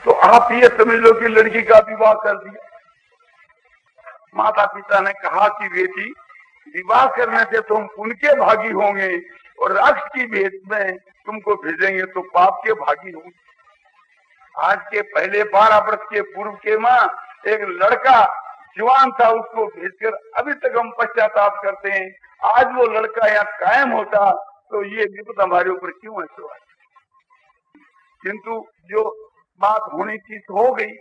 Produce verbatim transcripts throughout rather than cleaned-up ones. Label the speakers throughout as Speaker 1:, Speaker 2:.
Speaker 1: तो आप ये समझ लो कि लड़की का विवाह कर दिया। माता पिता ने कहा कि बेटी, विवाह करने से तुम पुण्य के भागी होंगे और राक्षस की भेंट में तुमको भेजेंगे तो पाप के भागी होंगे। आज के पहले बारह वर्ष के पूर्व के माँ एक लड़का जवान था, उसको भेजकर अभी तक हम पश्चाताप करते हैं। आज वो लड़का यहाँ कायम होता तो ये विपद हमारे ऊपर क्यों है सवाल। किंतु जो बात होनी थी तो हो गई।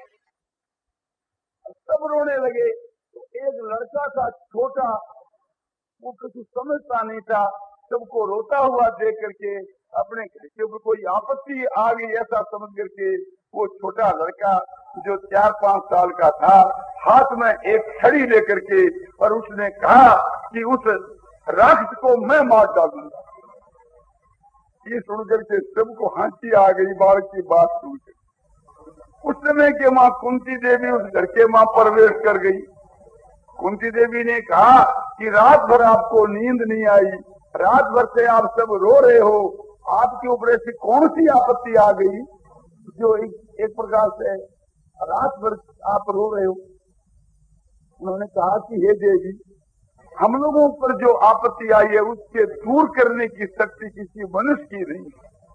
Speaker 1: सब रोने लगे। तो एक लड़का था छोटा, वो कुछ समझता नहीं था, सबको रोता हुआ देख करके अपने घर के ऊपर कोई आपत्ति आ गई ऐसा समझ करके वो छोटा लड़का जो चार पांच साल का था, हाथ में एक छड़ी लेकर के और उसने कहा कि उस राक्षस को मैं मार डालूंगा। ये सुनकर के सबको हंसी आ गई बालक की बात सुनकर। उस समय के माँ कुंती देवी उस घर के माँ प्रवेश कर गई। कुंती देवी ने कहा कि रात भर आपको नींद नहीं आई, रात भर से आप सब रो रहे हो, आपके ऊपर ऐसी कौन सी आपत्ति आ गई जो एक, एक प्रकार से रात भर आप रो रहे हो। उन्होंने कहा कि हे देवी, हम लोगों पर जो आपत्ति आई है उसके दूर करने की शक्ति किसी मनुष्य की नहीं।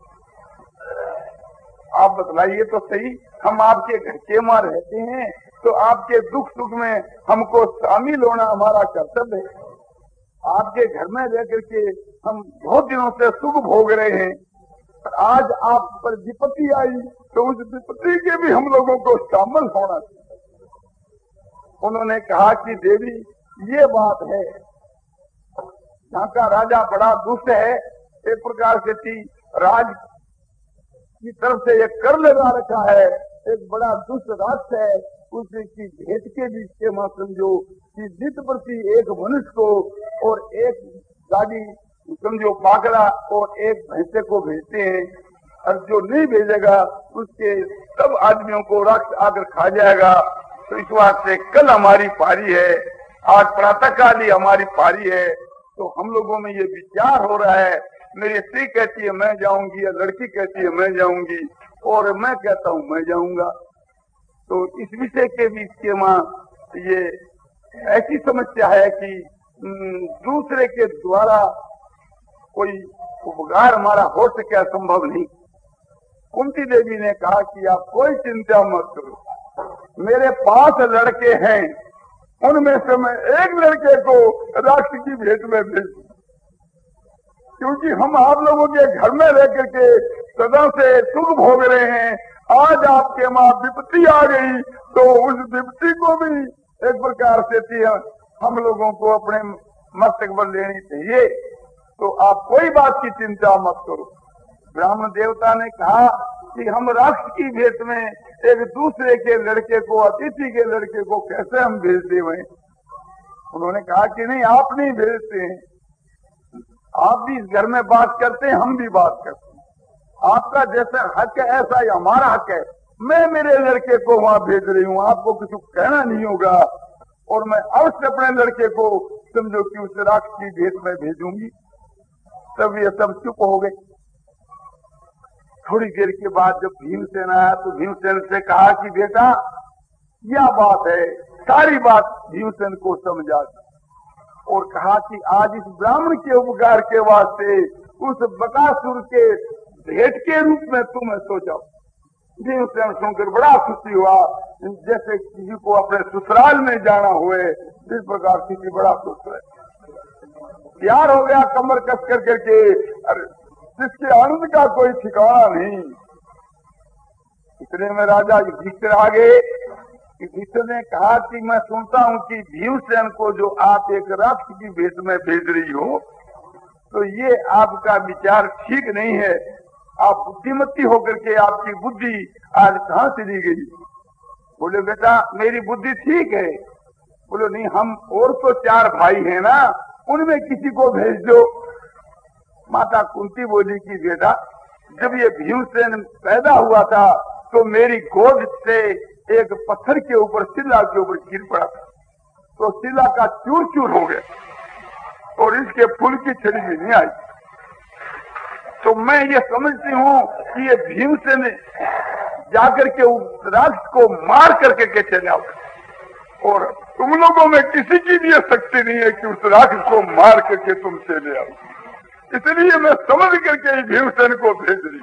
Speaker 1: आप बतलाइए तो सही, हम आपके घर के मां रहते हैं तो आपके दुख सुख में हमको शामिल होना हमारा कर्तव्य है। आपके घर में रह करके हम बहुत दिनों से सुख भोग रहे हैं, आज आप पर विपत्ति आई तो उस विपत्ति के भी हम लोगों को शामिल होना चाहिए। उन्होंने कहा कि देवी ये बात है, यहाँ का राजा बड़ा दुष्ट है, एक प्रकार से थी राज की तरफ से एक कर लगा रखा है, एक बड़ा दुष्ट राष्ट्र है, उसकी भेंट के बीच के मां समझो कि नित प्रति एक मनुष्य को और एक गाड़ी समझो पाकड़ा और एक भैंसे को भेजते हैं, और जो नहीं भेजेगा उसके सब आदमियों को राक्षस आकर खा जाएगा। तो इस बात से कल हमारी पारी है, आज प्रातः काल ही हमारी पारी है, तो हम लोगों में ये विचार हो रहा है। मेरी स्त्री कहती है मैं जाऊंगी, या लड़की कहती है मैं जाऊंगी, और मैं कहता हूँ मैं जाऊंगा। तो इस विषय के बीच के मां ये ऐसी समस्या है कि दूसरे के द्वारा कोई उपकार हमारा हो सके संभव नहीं। कुंती देवी ने कहा कि आप कोई चिंता मत करो, मेरे पांच लड़के हैं, उनमें से मैं एक लड़के को राक्षस की भेंट में भेज, क्योंकि हम आप लोगों के घर में रह करके सदा से सुख भोग रहे हैं। आज आपके मां विपत्ति आ गई तो उस विपत्ति को भी एक प्रकार से थी हम लोगों को अपने मस्तक पर लेनी चाहिए। तो आप कोई बात की चिंता मत करो। ब्राह्मण देवता ने कहा कि हम राक्षस की भेंट में एक दूसरे के लड़के को, अतिथि के लड़के को कैसे हम भेज दें। उन्होंने कहा कि नहीं, आप नहीं भेजते हैं, आप भी इस घर में बात करते हैं, हम भी बात करते हैं, आपका जैसा हक है ऐसा ही हमारा हक है। मैं मेरे लड़के को वहां भेज रही हूँ, आपको कुछ कहना नहीं होगा, और मैं अवश्य अपने लड़के को समझो कि उस राक्षस की भेंट में भेजूंगी। तब ये सब चुप हो गए। थोड़ी देर के बाद जब भीमसेन आया तो भीमसेन से कहा कि बेटा यह बात है, सारी बात भीमसेन को समझा दी और कहा कि आज इस ब्राह्मण के उपकार के वास्ते उस बकासुर के भेंट के रूप में तुम्हें सोचा। भीमसेन सुनकर बड़ा खुशी हुआ, जैसे किसी को अपने ससुराल में जाना हुए, इस प्रकार किसी बड़ा खुश है, प्यार हो गया कमर कस कर करके, जिसके आनंद का कोई ठिकाना नहीं। इतने में राजा युधिष्ठिर आ गए। युधिष्ठिर ने कहा कि मैं सुनता हूँ कि भीमसेन को जो आप एक राक्षस की भेंट में भेज रही हो, तो ये आपका विचार ठीक नहीं है। आप बुद्धिमती होकर के आपकी बुद्धि आज कहाँ से दी गई? बोले बेटा मेरी बुद्धि ठीक है। बोले नहीं, हम और तो चार भाई हैं ना, उनमें किसी को भेज दो। माता कुंती बोली कि बेटा जब ये भीमसेन पैदा हुआ था तो मेरी गोद से एक पत्थर के ऊपर, शिला के ऊपर गिर पड़ा था, तो शिला का चूर चूर हो गया और इसके फूल की छड़ी भी नहीं आई। तो मैं ये समझती हूँ कि ये भीमसेन जाकर के उस राक्षस को मार करके के चले आओ। और तुम लोगों में किसी की भी शक्ति नहीं है कि उस राक्षस को मार करके तुम चले आओ, इसलिए मैं समझ करके भीमसेन को भेज रही।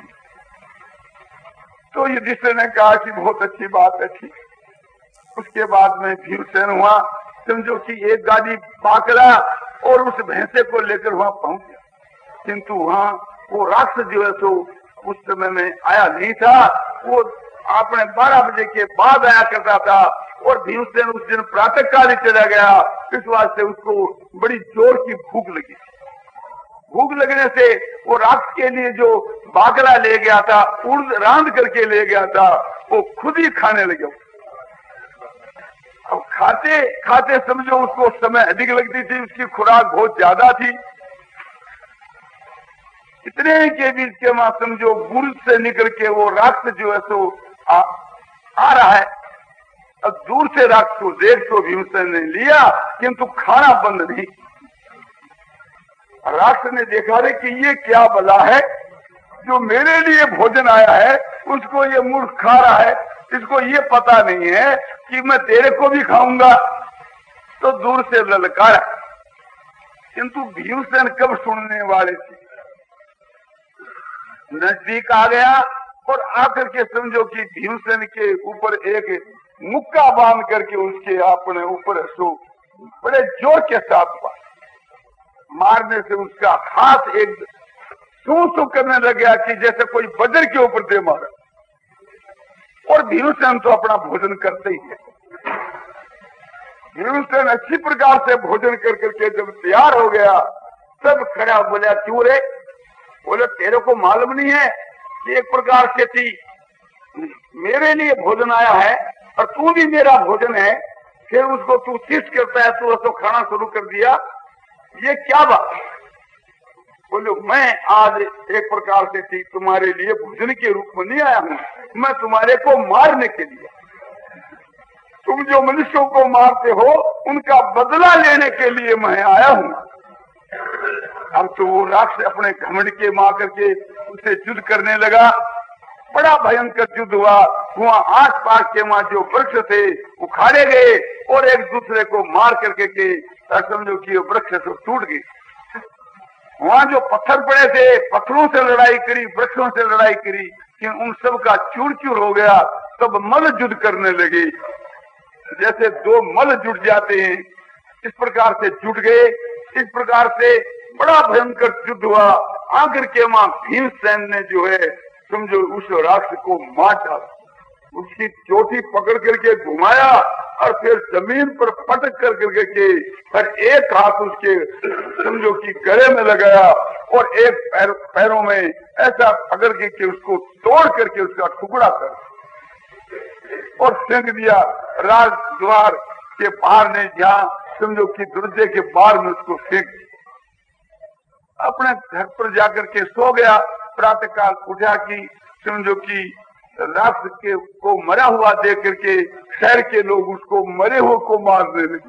Speaker 1: तो युधिष्ठिर ने कहा कि बहुत अच्छी बात है, ठीक। उसके बाद में भीमसेन हुआ समझो कि एक गाड़ी पाकड़ा और उस भैंसे को लेकर वहां पहुंच गया, किंतु वहां वो राक्षस जो है सो उस समय में आया नहीं था। वो आपने बारह बजे के बाद आया करता था और भीमसेन उस दिन प्रातः काल ही चला गया। इस वास्ते उसको बड़ी जोर की भूख लगी। भूख लगने से वो राक्षस के लिए जो बाकला ले गया था, उर्द रांध करके ले गया था, वो खुद ही खाने लगे। अब खाते खाते समझो उसको समय अधिक लगती थी, उसकी खुराक बहुत ज्यादा थी। इतने के बीच के मां समझो बुर्ज से निकल के वो राक्षस जो है सो आ, आ रहा है। अब दूर से राक्षस को देख तो भीमसेन ने लिया, किंतु खाना बंद नहीं। राक्षस ने देखा रे कि ये क्या बला है, जो मेरे लिए भोजन आया है उसको ये मूर्ख खा रहा है, इसको ये पता नहीं है कि मैं तेरे को भी खाऊंगा। तो दूर से ललकारा, किंतु भीमसेन कब सुनने वाले थे। नजदीक आ गया और आकर के समझो कि भीमसेन के ऊपर एक मुक्का बांध करके उसके अपने ऊपर सो बड़े जोर के साथ मारने से उसका हाथ एक सू सू करने लग गया कि जैसे कोई बजर के ऊपर दे मारा। और भीमसेन तो अपना भोजन करते ही है। भीमसेन अच्छी प्रकार से भोजन कर करके जब तैयार हो गया, सब खड़ा बोला क्यों रे? बोले तेरे को मालूम नहीं है कि एक प्रकार से थी मेरे लिए भोजन आया है और तू भी मेरा भोजन है, फिर उसको तू शिष्ट करता है, तू उसको खाना शुरू कर दिया, ये क्या बात? बोलो मैं आज एक प्रकार से थी तुम्हारे लिए भोजन के रूप में नहीं आया हूँ, मैं तुम्हारे को मारने के लिए। तुम जो मनुष्यों को मारते हो उनका बदला लेने के लिए मैं आया हूँ। अब तो वो राक्षस अपने घमंड के मार करके उसे युद्ध करने लगा। बड़ा भयंकर युद्ध हुआ। वहाँ आस पास के वहाँ जो वृक्ष थे उखाड़े गए और एक दूसरे को मार करके के समझो कि वृक्ष तो टूट गए। वहाँ जो पत्थर पड़े थे, पत्थरों से लड़ाई करी, वृक्षों से लड़ाई करी, कि उन सब का चूर चूर हो गया। तब मल युद्ध करने लगे, जैसे दो मल जुट जाते हैं इस प्रकार से जुट गए। इस प्रकार से बड़ा भयंकर युद्ध हुआ। आखिर के मां भीमसेन ने जो है समझो उस राक्षस को मार डाला, उसकी चोटी पकड़ करके घुमाया और फिर जमीन पर पटक कर करके के और एक हाथ उसके समझो कि गले में लगाया और एक पैर, पैरों में ऐसा पकड़ के, के उसको तोड़ करके उसका टुकड़ा कर और फेंक दिया राज द्वार के बाहर ने, जहाँ समझो कि दरवाजे के बाहर में उसको फेंक दिया। अपने घर पर जाकर के सो गया। प्रातः काल उठा कि समझो कि राक्षस के को मरा हुआ देख करके शहर के लोग उसको मरे हुए को मारने लगे।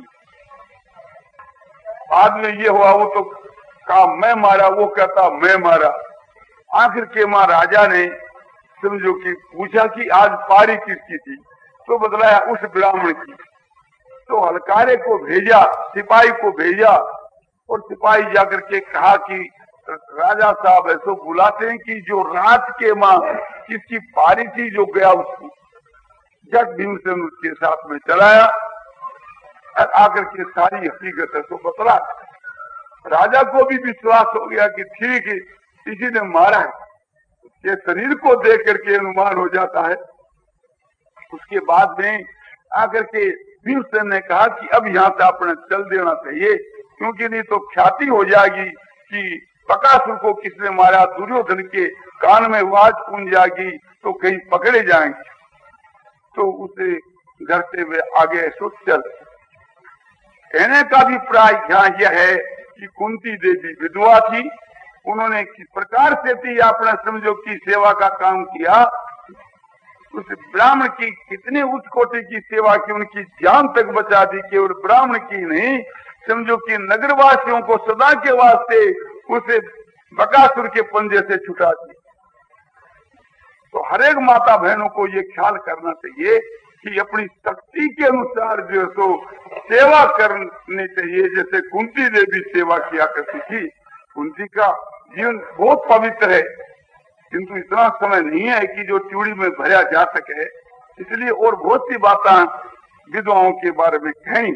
Speaker 1: बाद में ये हुआ, वो तो कहा मैं मारा, वो कहता मैं मारा। आखिर के मां राजा ने समझो कि पूछा कि आज पारी किसकी थी, तो बतलाया उस ब्राह्मण की। तो हलकारे को भेजा, सिपाही को भेजा और सिपाही जाकर के कहा कि राजा साहब ऐसा बुलाते हैं कि जो रात के मां किसकी पारी थी जो गया उसको। जट भीमसेन उसके साथ में चलाया और आकर के सारी हकीकत है तो बतला। राजा को भी विश्वास हो गया कि ठीक है किसी ने मारा है, उसके शरीर को देख करके अनुमान हो जाता है। उसके बाद में आकर के भीमसेन ने कहा कि अब यहाँ से अपने चल देना चाहिए, क्योंकि नहीं तो ख्याति हो जाएगी कि बकासुर को किसने मारा। दुर्योधन के कान में आवाज पूंज जाएगी तो कहीं पकड़े जाएंगे। तो उसे घर से वे आगे सो चल। कहने का भी प्राय यहाँ यह है कि कुंती देवी विधवा थी, उन्होंने किस प्रकार से थी अपना समझो की सेवा का काम किया। उस ब्राह्मण की कितनी उच्च कोटि की सेवा की, उनकी जान तक बचा दी। केवल ब्राह्मण की नहीं, समझो कि नगरवासियों को सदा के वास्ते उसे बकासुर के पंजे से छुटा दी। तो हर एक माता बहनों को ये ख्याल करना चाहिए कि अपनी शक्ति के अनुसार जो है सो सेवा करनी चाहिए। जैसे कुंती देवी सेवा किया करती थी। कुंती का जीवन बहुत पवित्र है, किंतु इतना समय नहीं है कि जो त्यूड़ी में भरा जा सके, इसलिए और बहुत सी बातें विधवाओं के बारे में कही।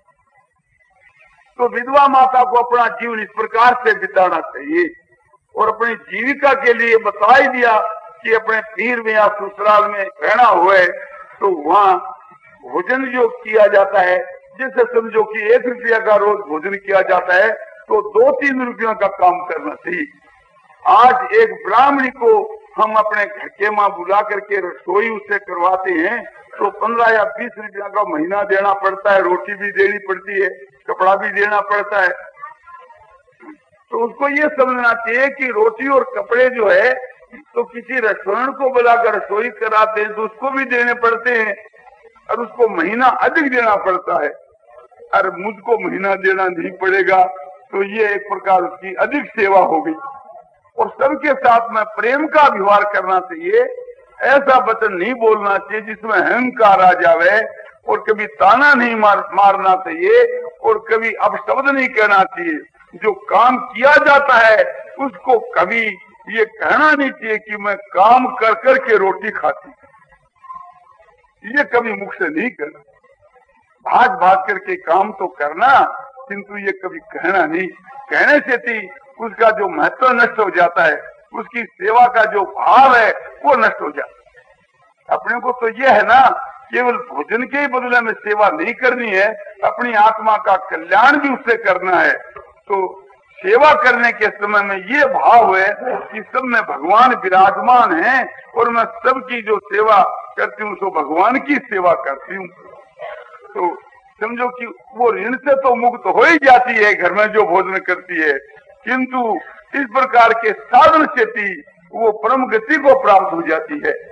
Speaker 1: तो विधवा माता को अपना जीवन इस प्रकार से बिताना चाहिए और अपनी जीविका के लिए बता ही दिया कि अपने पीर में या ससुराल में रहना हुए तो वहाँ भोजन जो किया जाता है, जैसे समझो कि एक रुपया का रोज भोजन किया जाता है तो दो तीन रुपयों का काम करना चाहिए। आज एक ब्राह्मणी को हम अपने घर के माँ बुला करके रसोई उससे करवाते हैं तो पंद्रह या बीस रुपया का महीना देना पड़ता है, रोटी भी देनी पड़ती है, कपड़ा भी देना पड़ता है। तो उसको ये समझना चाहिए कि रोटी और कपड़े जो है तो किसी रेस्टोरेंट को बुलाकर रसोई कराते हैं तो उसको भी देने पड़ते हैं और उसको महीना अधिक देना पड़ता है। अरे मुझको महीना देना नहीं पड़ेगा तो ये एक प्रकार की अधिक सेवा हो गई। और सबके साथ में प्रेम का व्यवहार करना चाहिए। ऐसा वचन नहीं बोलना चाहिए जिसमें अहंकार आ जावे, और कभी ताना नहीं मार, मारना चाहिए और कभी अपशब्द नहीं कहना चाहिए। जो काम किया जाता है उसको कभी ये कहना नहीं चाहिए कि मैं काम कर कर के रोटी खाती, ये कभी मुख से नहीं कहना। भाग भाग करके काम तो करना, किंतु ये कभी कहना नहीं। कहने से थी उसका जो महत्व नष्ट हो जाता है, उसकी सेवा का जो भाव है वो नष्ट हो जाता है। अपने को तो ये है ना, केवल भोजन के ही बदले में सेवा नहीं करनी है, अपनी आत्मा का कल्याण भी उससे करना है। तो सेवा करने के समय में ये भाव है कि सब में भगवान विराजमान है और मैं सबकी जो सेवा करती हूँ तो भगवान की सेवा करती हूँ। तो समझो कि वो ऋण से तो मुक्त हो ही जाती है घर में जो भोजन करती है, किंतु इस प्रकार के साधन से थी वो परम गति को प्राप्त हो जाती है।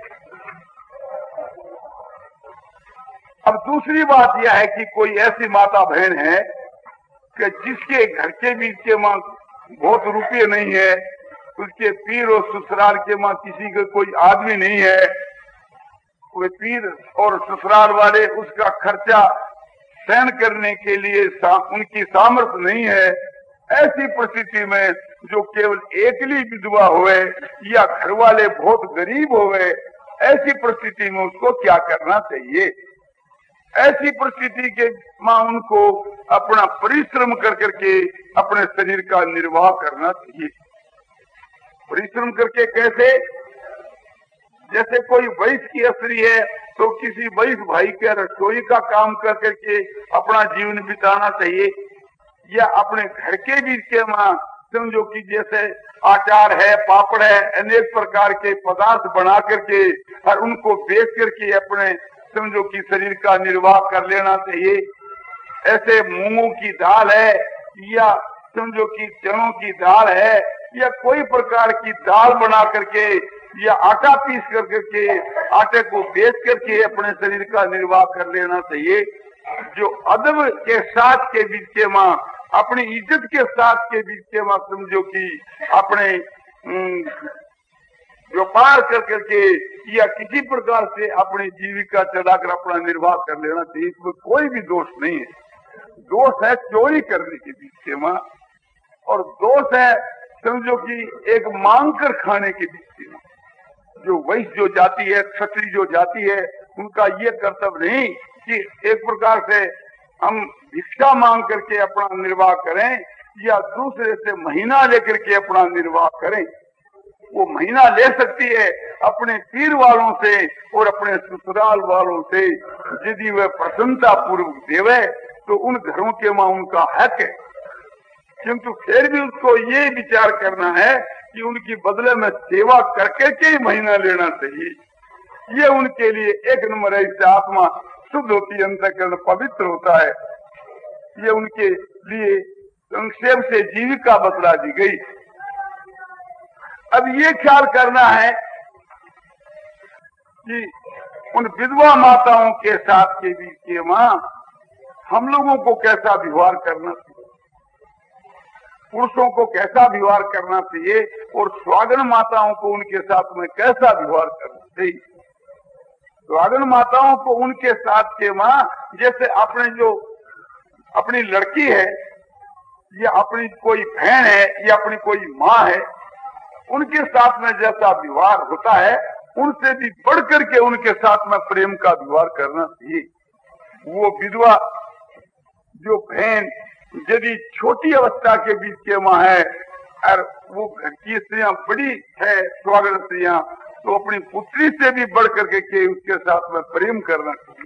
Speaker 1: अब दूसरी बात यह है कि कोई ऐसी माता बहन है कि जिसके घर के बीच के माँ बहुत रुपये नहीं है, उसके पीर और ससुराल के माँ किसी का कोई आदमी नहीं है, कोई पीर और ससुराल वाले उसका खर्चा सहन करने के लिए सा, उनकी सामर्थ्य नहीं है। ऐसी परिस्थिति में जो केवल एकली विधवा हुए या घर वाले बहुत गरीब हुए, ऐसी परिस्थिति में उसको क्या करना चाहिए? ऐसी परिस्थिति के मां उनको अपना परिश्रम कर करके अपने शरीर का निर्वाह करना चाहिए। परिश्रम करके कैसे? जैसे कोई वैश्य की स्त्री है तो किसी वैश्य भाई के रसोई का काम कर करके अपना जीवन बिताना चाहिए, या अपने घर के बीच के मां समझो कि जैसे अचार है, पापड़ है, अनेक प्रकार के पदार्थ बना करके और उनको बेच करके अपने समझो कि शरीर का निर्वाह कर लेना चाहिए। ऐसे मूंगों की दाल है या समझो कि चनों की दाल है या कोई प्रकार की दाल बना करके या आटा पीस कर करके आटे को बेच करके अपने शरीर का निर्वाह कर लेना चाहिए। जो अदब के साथ के बीच के माँ, अपनी इज्जत के साथ के बीच के माँ समझो कि अपने व्यापार कर करके या किसी प्रकार से अपनी जीविका चलाकर अपना निर्वाह कर लेना चाहिए। इसमें कोई भी दोष नहीं है। दोष है चोरी करने के बीच के माँ, और दोष है समझो कि एक मांग कर खाने के बीच के माँ। जो वैश्य जो जाति है, क्षत्रिय जो जाति है, उनका ये कर्तव्य नहीं कि एक प्रकार से हम भिक्षा मांग करके अपना निर्वाह करें या दूसरे से महीना लेकर के अपना निर्वाह करें। वो महीना ले सकती है अपने पीर वालों से और अपने ससुराल वालों से, यदि वह प्रसन्नता पूर्वक देवे तो उन घरों के मां उनका हक है। किंतु फिर भी उसको ये विचार करना है कि उनकी बदले में सेवा करके के ही महीना लेना चाहिए। ये उनके लिए एक नंबर है, इससे आत्मा शुद्ध होती है, अंतःकरण पवित्र होता है। ये उनके लिए संक्षेप से जीविका बतला दी गई। अब ये ख्याल करना है कि उन विधवा माताओं के साथ के बीच के मां हम लोगों को कैसा व्यवहार करना चाहिए, पुरुषों को कैसा व्यवहार करना चाहिए और स्वागन माताओं को उनके साथ में कैसा व्यवहार करना चाहिए। सही। सुहागन माताओं को उनके साथ के माँ, जैसे अपने जो अपनी लड़की है या अपनी कोई बहन है या अपनी कोई माँ है, उनके साथ में जैसा व्यवहार होता है उनसे भी बढ़ करके उनके साथ में प्रेम का व्यवहार करना चाहिए। वो विधवा जो बहन यदि छोटी अवस्था के बीच के माँ है और वो घर की स्त्रियां बड़ी है, सुहागन स्त्रियां, तो अपनी पुत्री से भी बढ़ करके के उसके साथ में प्रेम करना चाहिए।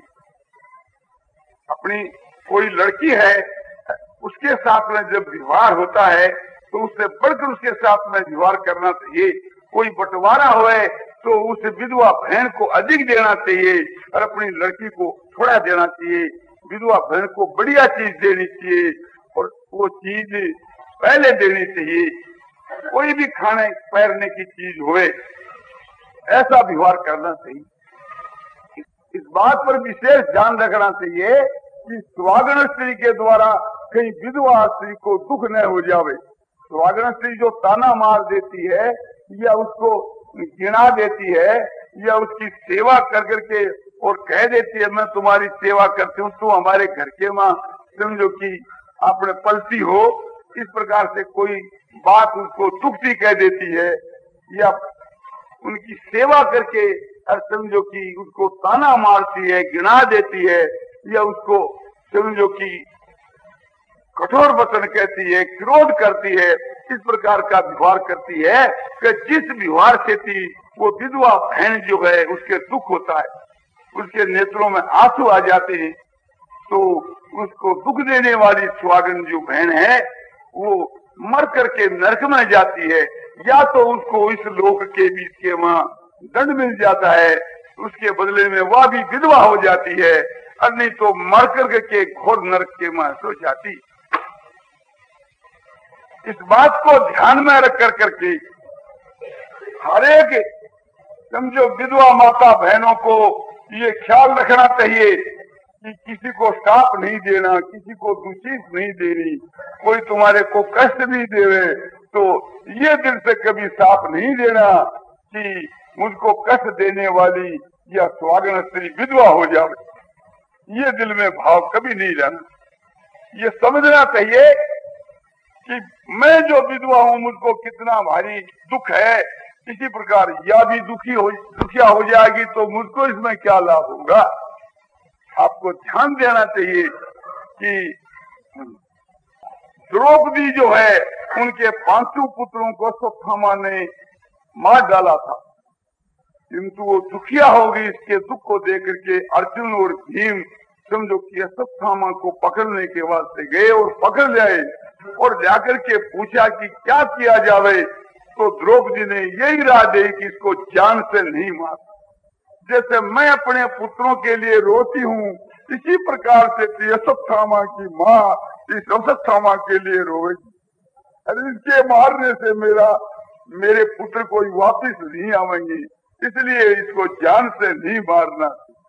Speaker 1: अपनी कोई लड़की है उसके साथ में जब व्यवहार होता है तो उससे बढ़कर उसके साथ में व्यवहार करना चाहिए। कोई बंटवारा हुए तो उस विधवा बहन को अधिक देना चाहिए और अपनी लड़की को थोड़ा देना चाहिए। विधवा बहन को बढ़िया चीज देनी चाहिए और वो चीज पहले देनी चाहिए। कोई भी खाने पहनने की चीज होए ऐसा व्यवहार करना चाहिए। इस बात पर विशेष ध्यान रखना चाहिए कि सुहागन स्त्री के द्वारा कहीं विधवा स्त्री को दुख न हो जावे। सुहागन स्त्री जो ताना मार देती है या उसको गिना देती है या उसकी सेवा कर करके और कह देती है मैं तुम्हारी सेवा करती हूँ, तुम हमारे घर के माँ समझो कि आपने पलती हो, इस प्रकार से कोई बात उसको दुखती कह देती है या उनकी सेवा करके और समझो कि उसको ताना मारती है, गिना देती है या उसको समझो कि कठोर वचन कहती है, क्रोध करती है, इस प्रकार का व्यवहार करती है कि जिस व्यवहार से थी वो विधवा बहन जो है उसके दुख होता है, उसके नेत्रों में आंसू आ जाते हैं। तो उसको दुख देने वाली सुहागन जो बहन है वो मर करके नरक में जाती है, या तो उसको इस लोक के बीच के वहां दंड मिल जाता है, उसके बदले में वह भी विधवा हो जाती है, और नहीं तो मर करके घोर नरक के वहां सो जाती। इस बात को ध्यान में रख कर करके हर एक समझो विधवा माता बहनों को ये ख्याल रखना चाहिए कि किसी को श्राप नहीं देना, किसी को दूषित नहीं देनी। कोई तुम्हारे को कष्ट भी देवे तो ये दिल से कभी श्राप नहीं देना कि मुझको कष्ट देने वाली या सुहागन स्त्री विधवा हो जावे। ये दिल में भाव कभी नहीं रहना। ये समझना चाहिए कि मैं जो विधवा हूँ मुझको कितना भारी दुख है, इसी प्रकार या भी दुखी हो दुखिया हो जाएगी तो मुझको इसमें क्या लाभ होगा। आपको ध्यान देना चाहिए कि द्रौपदी जो है उनके पांचों पुत्रों को अश्वत्थामा ने मार डाला था, किंतु वो दुखिया होगी इसके दुख को देख करके अर्जुन और भीम समझो कि अश्वत्थामा को पकड़ने के वास्ते गए और पकड़ लाए और जाकर के पूछा कि क्या किया जावे, तो द्रौपदी ने यही राय दी कि इसको जान से नहीं मार। जैसे मैं अपने पुत्रों के लिए रोती हूँ इसी प्रकार से अश्वत्थामा की माँ इस अश्वत्थामा के लिए रोएगी। अरे इसके मारने से मेरा मेरे पुत्र कोई वापिस नहीं आवेंगे, इसलिए इसको जान से नहीं मारना।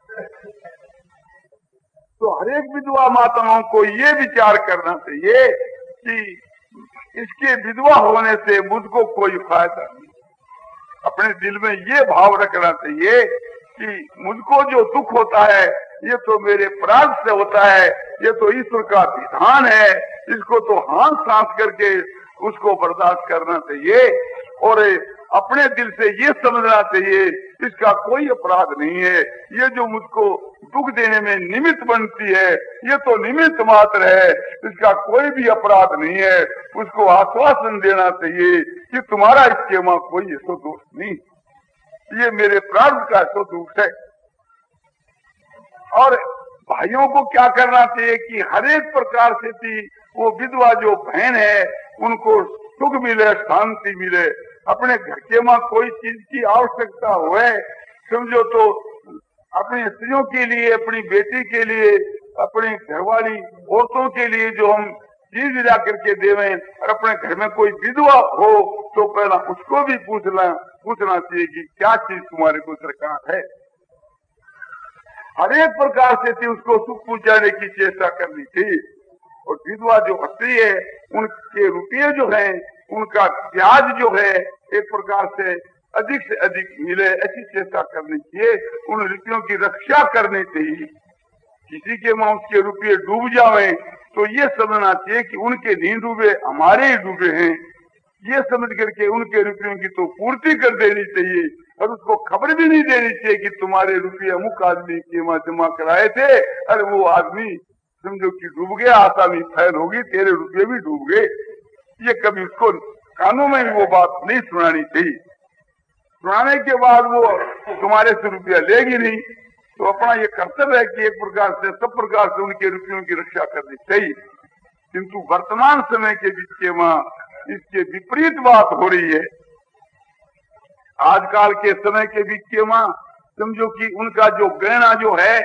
Speaker 1: तो हर एक विधवा माताओं को ये विचार करना चाहिए कि इसके विधवा होने से मुझको कोई फायदा नहीं। अपने दिल में ये भाव रखना चाहिए कि मुझको जो दुख होता है ये तो मेरे प्रारब्ध से होता है, ये तो ईश्वर का विधान है, इसको तो हाथ सांस करके उसको बर्दाश्त करना चाहिए और अपने दिल से ये समझना चाहिए इसका कोई अपराध नहीं है। ये जो मुझको दुख देने में निमित्त बनती है ये तो निमित्त मात्र है, इसका कोई भी अपराध नहीं है। उसको आश्वासन देना चाहिए कि तुम्हारा इसके मां कोई ऐसा दोष नहीं, ये मेरे प्रारब्ध का ऐसा दोष है। और भाइयों को क्या करना चाहिए कि हर एक प्रकार से थी वो विधवा जो बहन है उनको सुख मिले, शांति मिले। अपने घर के मां कोई चीज की आवश्यकता हुए समझो तो अपनी स्त्रियों के लिए, अपनी बेटी के लिए, अपनी घरवाली औरतों के लिए जो हम चीज ला करके देवें, और अपने घर में कोई विधवा हो तो पहला उसको भी पूछना पूछना चाहिए कि क्या चीज तुम्हारे को सरकार है। हर एक प्रकार से थी उसको सुख पहुंचाने की चेष्टा करनी थी। और विधवा जो स्त्री है उनके रुपये जो है, उनका ब्याज जो है एक प्रकार से अधिक से अधिक मिले ऐसी चेष्टा करनी चाहिए। उन रुपयों की रक्षा करनी चाहिए। किसी के माँ उसके रुपये डूब जावे तो ये समझना चाहिए कि उनके नहीं डूबे, हमारे ही डूबे हैं। ये समझ करके उनके रुपयों की तो पूर्ति कर देनी चाहिए और उसको खबर भी नहीं देनी चाहिए कि तुम्हारे रुपये अमुक आदमी के वहां जमा कराए थे, अरे वो आदमी समझो कि डूब गया, आसामी फैल होगी, तेरे रुपये भी डूब गए। ये कभी उसको कानों में भी वो बात नहीं सुनानी चाहिए। सुनाने के बाद वो तुम्हारे से रुपया लेगी नहीं। तो अपना ये कर्तव्य है कि एक प्रकार से सब प्रकार से उनके रुपयों की रक्षा करनी चाहिए। किंतु वर्तमान समय के बीच के वहां इसके विपरीत बात हो रही है। आजकल के समय के बीच के वहां समझो कि उनका जो गहना जो है,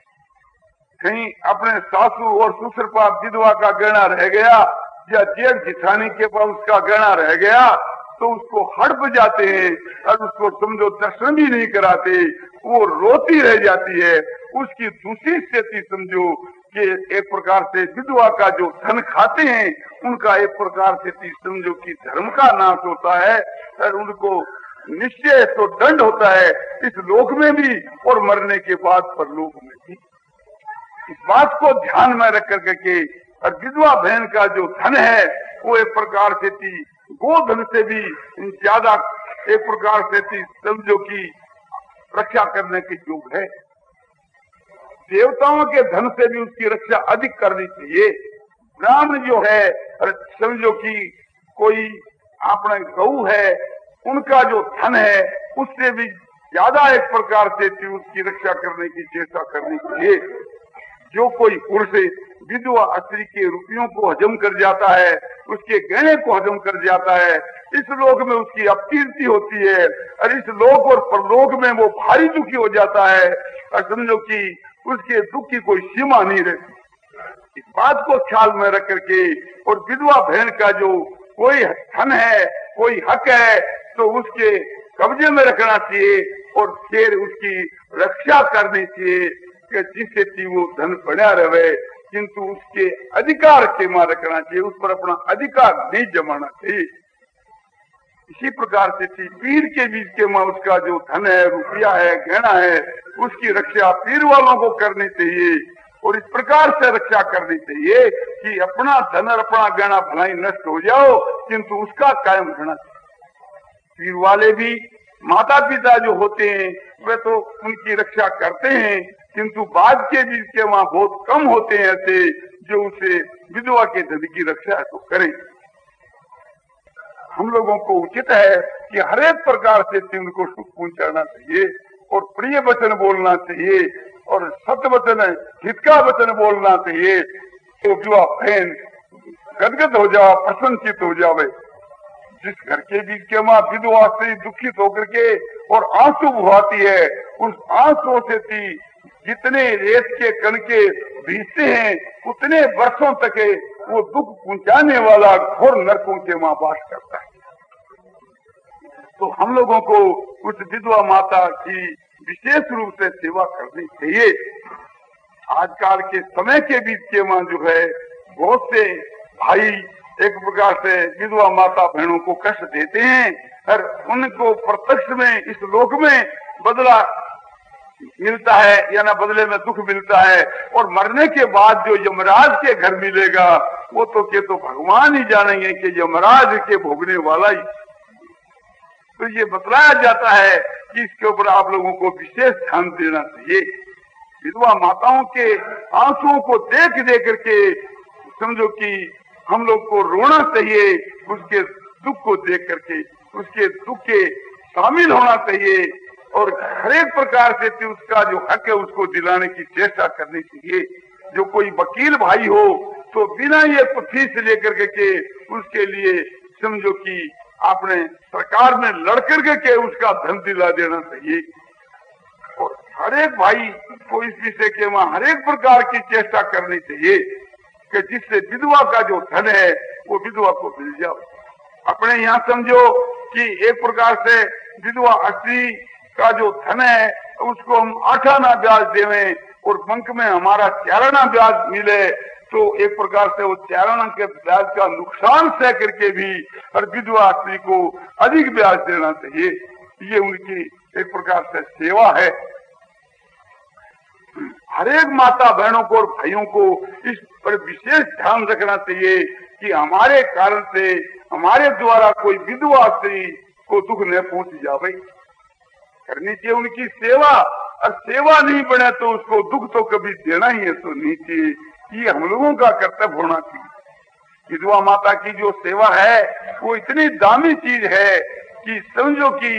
Speaker 1: कहीं अपने सासू और ससुर पास विधवा का गहना रह गया या जेठ जिठानी के पास उसका गहना रह गया तो उसको हड़प जाते हैं और उसको समझो दर्शन भी नहीं कराते, वो रोती रह जाती है। उसकी दूसरी स्थिति समझो कि एक प्रकार से विधवा का जो धन खाते हैं उनका एक प्रकार से समझो कि धर्म का नाश होता है और उनको निश्चय तो दंड होता है इस लोक में भी और मरने के बाद परलोक में भी। इस बात को ध्यान में रख कर के और विधवा बहन का जो धन है वो एक प्रकार से थी गोधन से भी ज्यादा एक प्रकार से थी समझो की रक्षा करने के योग है। देवताओं के धन से भी उसकी रक्षा अधिक करनी चाहिए। ब्राह्मण जो है समझो कि कोई अपना गऊ है उनका जो धन है उससे भी ज्यादा एक प्रकार से थी उसकी रक्षा करने की चेष्टा करनी चाहिए। जो कोई पुरुष विधवा स्त्री के रुपयों को हजम कर जाता है, उसके गहने को हजम कर जाता है, इस लोक में उसकी अपकीर्ति होती है और इस लोक और परलोक में वो भारी दुखी हो जाता है और समझो कि उसके दुख की कोई सीमा नहीं रहती। इस बात को ख्याल में रख करके और विधवा बहन का जो कोई धन है कोई हक है तो उसके कब्जे में रखना चाहिए और फिर उसकी रक्षा करनी चाहिए कि जिससे वो धन बढ़ा रहे, किंतु उसके अधिकार के मां रखना चाहिए, उस पर अपना अधिकार नहीं जमाना चाहिए। इसी प्रकार से पीर के बीच के मां उसका जो धन है रुपया है गहना है उसकी रक्षा पीर वालों को करनी चाहिए और इस प्रकार से रक्षा करनी चाहिए कि अपना धन और अपना गहना भलाई नष्ट हो जाओ किंतु उसका कायम रहना चाहिए। पीर वाले भी माता पिता जो होते हैं वे तो उनकी रक्षा करते हैं किंतु बाद के बीच के वहां बहुत कम होते हैं ऐसे जो उसे विधवा के धन की रक्षा तो करें। हम लोगों को उचित है कि हर एक प्रकार से उनको सुख पहुंचाना चाहिए और प्रिय वचन बोलना चाहिए और सत्य वचन हित का वचन बोलना चाहिए तो विधवा बहन गदगद हो जाओ, प्रसन्नचित हो जावे। जिस घर के बीच के माँ विधवा से दुखित होकर के और आंसू बहाती है उस आंसू से थी जितने रेत के कण के भीजते हैं उतने वर्षों तक वो दुख पहुंचाने वाला घोर नरकों के माँ वास करता है। तो हम लोगों को उस विधवा माता की विशेष रूप से सेवा करनी चाहिए। आजकल के समय के बीच के माँ जो है बहुत से भाई एक प्रकार से विधवा माता बहनों को कष्ट देते हैं और उनको प्रत्यक्ष में इस लोक में बदला मिलता है या ना बदले में दुख मिलता है और मरने के बाद जो यमराज के घर मिलेगा वो तो के तो भगवान ही जानेंगे कि यमराज के भोगने वाला ही। तो ये बतलाया जाता है कि इसके ऊपर आप लोगों को विशेष ध्यान देना चाहिए। विधवा माताओं के आंसुओं को देख देख करके समझो कि हम लोग को रोना चाहिए, उसके दुख को देख करके उसके दुख के शामिल होना चाहिए और हर एक प्रकार से उसका जो हक है उसको दिलाने की चेष्टा करनी चाहिए। जो कोई वकील भाई हो तो बिना ये फीस लेकर के उसके लिए समझो कि आपने सरकार में लड़ करके के उसका धन दिला देना चाहिए और हर एक भाई को इस विषय के वहां हर एक प्रकार की चेष्टा करनी चाहिए कि जिससे विधवा का जो धन है वो विधवा को मिल जाए। अपने यहाँ समझो कि एक प्रकार से विधवा स्त्री का जो धन है उसको हम आठ आना ब्याज देवें और बैंक में हमारा चार आना ब्याज मिले तो एक प्रकार से वो चार आना के ब्याज का नुकसान सह करके भी हर विधवा स्त्री को अधिक ब्याज देना चाहिए। ये उनकी एक प्रकार से सेवा है। हर एक माता बहनों को और भाइयों को इस पर विशेष ध्यान रखना चाहिए कि हमारे कारण से, हमारे द्वारा कोई विधवा स्त्री को दुख न पहुंच जावे। करनी चाहिए उनकी सेवा, और सेवा नहीं बने तो उसको दुख तो कभी देना ही है तो नहीं चाहिए। ये हम लोगों का कर्तव्य होना चाहिए। विधवा माता की जो सेवा है वो इतनी दामी चीज है कि समझो कि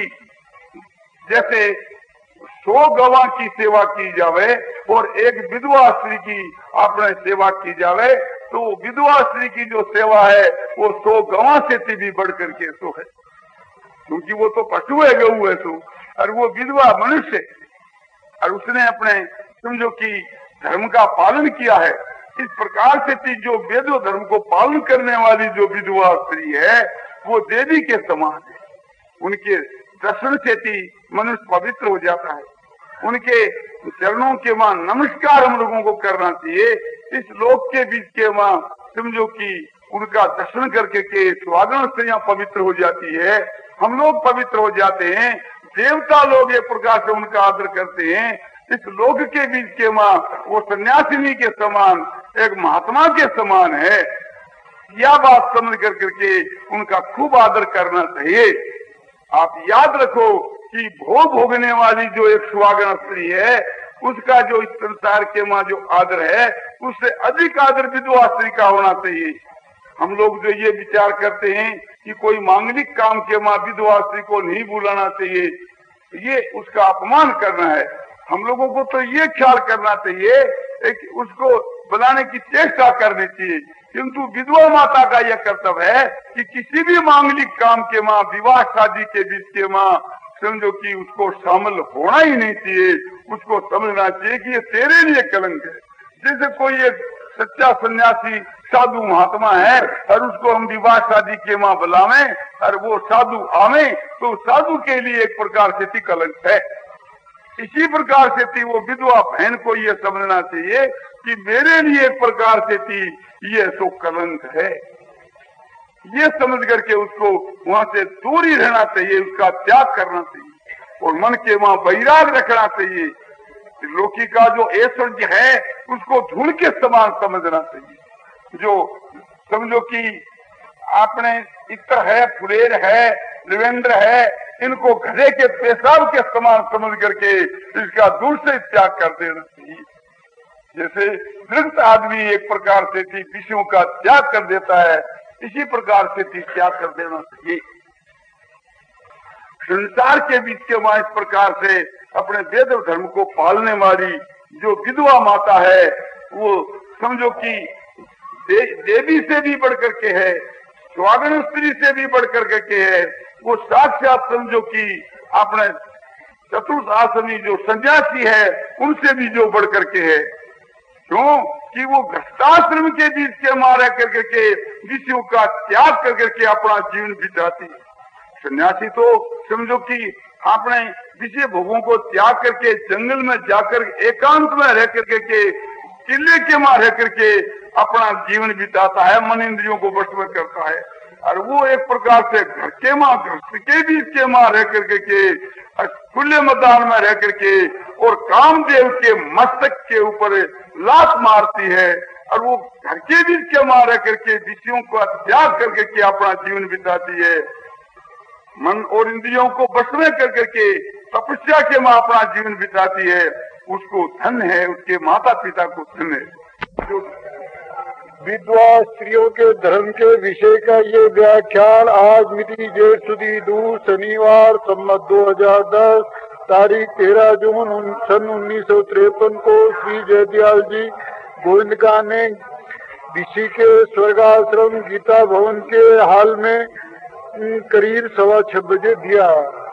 Speaker 1: जैसे सौ गवाह की सेवा की जावे और एक विधवा स्त्री की आपने सेवा की जावे, तो विधवा स्त्री की जो सेवा है वो सौ गवाह से भी बढ़ करके सो है, क्योंकि वो तो पशु है, गऊ है सो, और वो विधवा मनुष्य, और उसने अपने समझो कि धर्म का पालन किया है। इस प्रकार से जो वेद धर्म को पालन करने वाली जो विधवा स्त्री है वो देवी के समान है। उनके दर्शन से ही मनुष्य पवित्र हो जाता है। उनके चरणों के मां नमस्कार हम लोगों को करना चाहिए। इस लोक के बीच के मां समझो कि उनका दर्शन करके के स्वागण स्त्रियां पवित्र हो जाती है, हम लोग पवित्र हो जाते हैं, देवता लोग एक प्रकार से उनका आदर करते हैं। इस लोक के बीच के मां वो सन्यासिनी के समान, एक महात्मा के समान है। यह बात समझ कर करके उनका खूब आदर करना चाहिए। आप याद रखो कि भोग भोगने वाली जो एक सुहागन स्त्री है उसका जो इस संसार के मां जो आदर है उससे अधिक आदर विधवा स्त्री का होना चाहिए। हम लोग जो ये विचार करते हैं कि कोई मांगलिक काम के मां विधवा स्त्री को नहीं बुलाना चाहिए, ये उसका अपमान करना है। हम लोगों को तो ये ख्याल करना चाहिए कि उसको बुलाने की चेष्टा करनी चाहिए, किंतु विधवा माता का यह कर्तव्य है कि किसी भी मांगलिक काम के मां, विवाह शादी के बीच के मां समझो कि उसको शामिल होना ही नहीं चाहिए। उसको समझना चाहिए कि ये तेरे लिए कलंक है। जैसे कोई एक सच्चा सन्यासी साधु महात्मा है और उसको हम विवाह शादी के मां बुलावे और वो साधु आवे तो साधु के लिए एक प्रकार से थी कलंक है। इसी प्रकार से थी वो विधवा बहन को ये समझना चाहिए कि मेरे लिए एक प्रकार से थी ये तो कलंक है। ये समझ करके उसको वहां से दूर ही रहना चाहिए, उसका त्याग करना चाहिए और मन के वहां वैराग रखना चाहिए। लोकी का जो ऐश्वर्य है उसको धूल के समान समझना चाहिए। जो समझो कि आपने इत्र है, फुलेर है, लिवेंद्र है, इनको गधे के पेशाब के समान समझ करके इसका दूर से त्याग कर देना चाहिए। जैसे दृढ़ आदमी एक प्रकार से विषयों का त्याग कर देता है, इसी प्रकार से त्याग कर देना चाहिए। संसार के बीच के वहां इस प्रकार से अपने वेद धर्म को पालने वाली जो विधवा माता है वो समझो कि दे, देवी से भी बढ़कर के है, स्वागण स्त्री से भी बढ़कर के है। वो साक्षात समझो कि अपने चतुर्थ आश्रमी जो सन्यासी है उनसे भी जो बढ़कर के है। क्यों कि वो गृहस्थाश्रम के बीच के मारा करके के विषयों का त्याग करके के अपना जीवन बिताती। सन्यासी तो समझो कि आपने विषय भोगों को त्याग करके जंगल में जाकर एकांत में रह करके के किले के मां रह करके अपना जीवन बिताता है, मन इंद्रियों को वश में करता है। और वो एक प्रकार से घर के मां गृहस्थ के बीच के मां रह करके के खुले मैदान में रह करके और कामदेव के मस्तक के ऊपर लात मारती है और वो घर के बीच के मां रह करके विषयों का त्याग करके के अपना जीवन बिताती है। मन और इंद्रियों को वश में कर करके तपस्या के मां अपना जीवन बिताती है। उसको धन है, उसके माता पिता को धन है। जो
Speaker 2: विधवा स्त्रियों के धर्म के विषय का ये व्याख्यान आज मिति जेठ सुदी दो शनिवार सम्मत दो हजार दस तारीख तेरह जून सन उन्नीस सौ तिरपन को श्री जयदयाल जी गोविंदका ने ऋषि के स्वर्गाश्रम गीता भवन के हाल में करीब सवा छह बजे दिया।